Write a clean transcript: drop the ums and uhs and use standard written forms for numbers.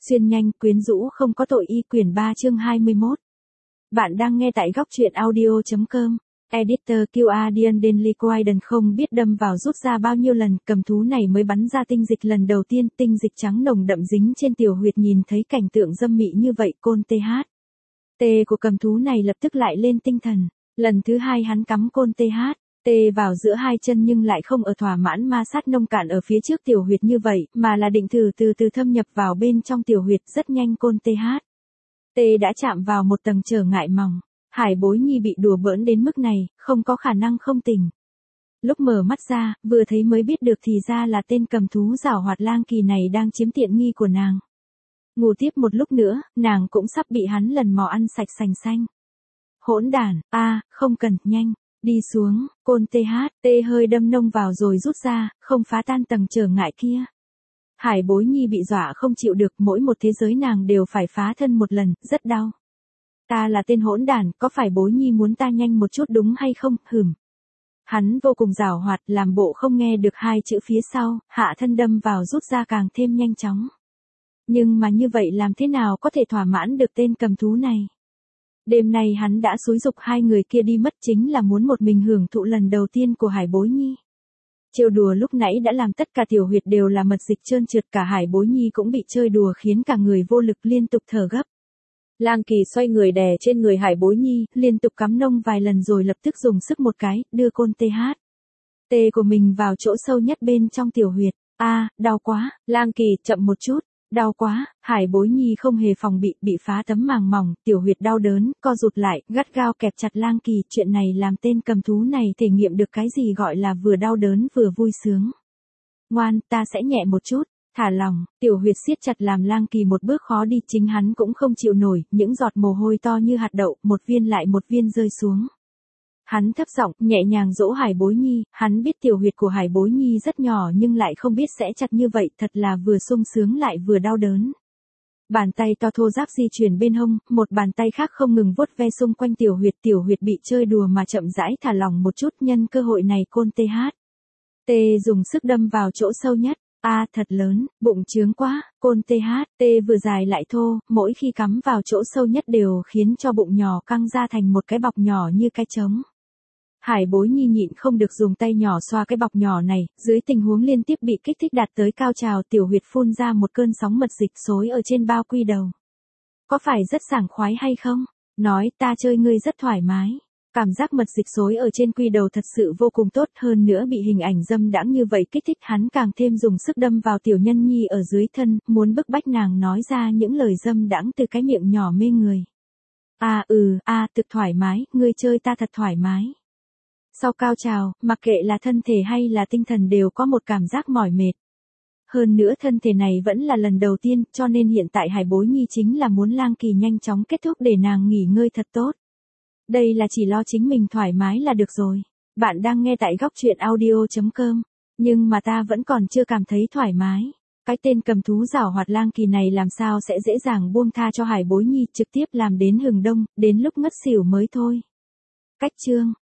Xuyên nhanh, quyến rũ không có tội y quyển 3 chương 21. Bạn đang nghe tại góc truyện audio.com. Editor Guardian Daily Guardian không biết đâm vào rút ra bao nhiêu lần, cầm thú này mới bắn ra tinh dịch lần đầu tiên, tinh dịch trắng nồng đậm dính trên tiểu huyệt, nhìn thấy cảnh tượng dâm mị như vậy, côn TH. T của cầm thú này lập tức lại lên tinh thần, lần thứ hai hắn cắm côn TH. T vào giữa hai chân nhưng lại không ở thỏa mãn ma sát nông cạn ở phía trước tiểu huyệt như vậy, mà là định thử từ từ thâm nhập vào bên trong tiểu huyệt. Rất nhanh côn TH. T đã chạm vào một tầng trở ngại mỏng. Hải Bối Nhi bị đùa bỡn đến mức này, không có khả năng không tỉnh. Lúc mở mắt ra, vừa thấy mới biết được thì ra là tên cầm thú giảo hoạt Lang Kỳ này đang chiếm tiện nghi của nàng. Ngủ tiếp một lúc nữa, nàng cũng sắp bị hắn lần mò ăn sạch sành xanh. Hỗn đản, không cần, nhanh. Đi xuống, côn TH, hơi đâm nông vào rồi rút ra, không phá tan tầng trở ngại kia. Hải Bối Nhi bị dọa không chịu được, mỗi một thế giới nàng đều phải phá thân một lần, rất đau. Ta là tên hỗn đản, có phải Bối Nhi muốn ta nhanh một chút đúng hay không, Hắn vô cùng giảo hoạt, làm bộ không nghe được hai chữ phía sau, hạ thân đâm vào rút ra càng thêm nhanh chóng. Nhưng mà như vậy làm thế nào có thể thỏa mãn được tên cầm thú này? Đêm nay hắn đã xúi giục hai người kia đi mất, chính là muốn một mình hưởng thụ lần đầu tiên của Hải Bối Nhi. Trêu đùa lúc nãy đã làm tất cả tiểu huyệt đều là mật dịch trơn trượt, cả Hải Bối Nhi cũng bị chơi đùa khiến cả người vô lực liên tục thở gấp. Lang Kỳ xoay người đè trên người Hải Bối Nhi, liên tục cắm nông vài lần rồi lập tức dùng sức một cái, đưa côn TH. T của mình vào chỗ sâu nhất bên trong tiểu huyệt. Đau quá, Lang Kỳ, chậm một chút. Đau quá, Hải Bối Nhi không hề phòng bị phá tấm màng mỏng, tiểu huyệt đau đớn, co rụt lại, gắt gao kẹp chặt Lang Kỳ. Chuyện này làm tên cầm thú này thể nghiệm được cái gì gọi là vừa đau đớn vừa vui sướng. Ngoan, ta sẽ nhẹ một chút, thả lỏng, tiểu huyệt siết chặt làm Lang Kỳ một bước khó đi, chính hắn cũng không chịu nổi, những giọt mồ hôi to như hạt đậu, một viên lại một viên rơi xuống. Hắn thấp giọng, nhẹ nhàng dỗ Hải Bối Nhi, hắn biết tiểu huyệt của Hải Bối Nhi rất nhỏ nhưng lại không biết sẽ chặt như vậy, thật là vừa sung sướng lại vừa đau đớn. Bàn tay to thô ráp di chuyển bên hông, một bàn tay khác không ngừng vuốt ve xung quanh tiểu huyệt bị chơi đùa mà chậm rãi thả lỏng một chút, nhân cơ hội này côn TH. T dùng sức đâm vào chỗ sâu nhất. Thật lớn, bụng trướng quá, côn TH, T vừa dài lại thô, mỗi khi cắm vào chỗ sâu nhất đều khiến cho bụng nhỏ căng ra thành một cái bọc nhỏ như cái trống. Hải Bối Nhi nhịn không được dùng tay nhỏ xoa cái bọc nhỏ này, dưới tình huống liên tiếp bị kích thích đạt tới cao trào, tiểu huyệt phun ra một cơn sóng mật dịch xối ở trên bao quy đầu. Có phải rất sảng khoái hay không? Nói ta chơi ngươi rất thoải mái. Cảm giác mật dịch xối ở trên quy đầu thật sự vô cùng tốt, hơn nữa bị hình ảnh dâm đãng như vậy kích thích, hắn càng thêm dùng sức đâm vào tiểu nhân nhi ở dưới thân, muốn bức bách nàng nói ra những lời dâm đãng từ cái miệng nhỏ mê người. Thực thoải mái, ngươi chơi ta thật thoải mái. Sau cao trào, mặc kệ là thân thể hay là tinh thần đều có một cảm giác mỏi mệt. Hơn nữa thân thể này vẫn là lần đầu tiên, cho nên hiện tại Hải Bối Nhi chính là muốn Lang Kỳ nhanh chóng kết thúc để nàng nghỉ ngơi thật tốt. Đây là chỉ lo chính mình thoải mái là được rồi. Bạn đang nghe tại góc truyện audio.com. Nhưng mà ta vẫn còn chưa cảm thấy thoải mái. Cái tên cầm thú giảo hoạt Lang Kỳ này làm sao sẽ dễ dàng buông tha cho Hải Bối Nhi, trực tiếp làm đến hừng đông, đến lúc ngất xỉu mới thôi. Cách chương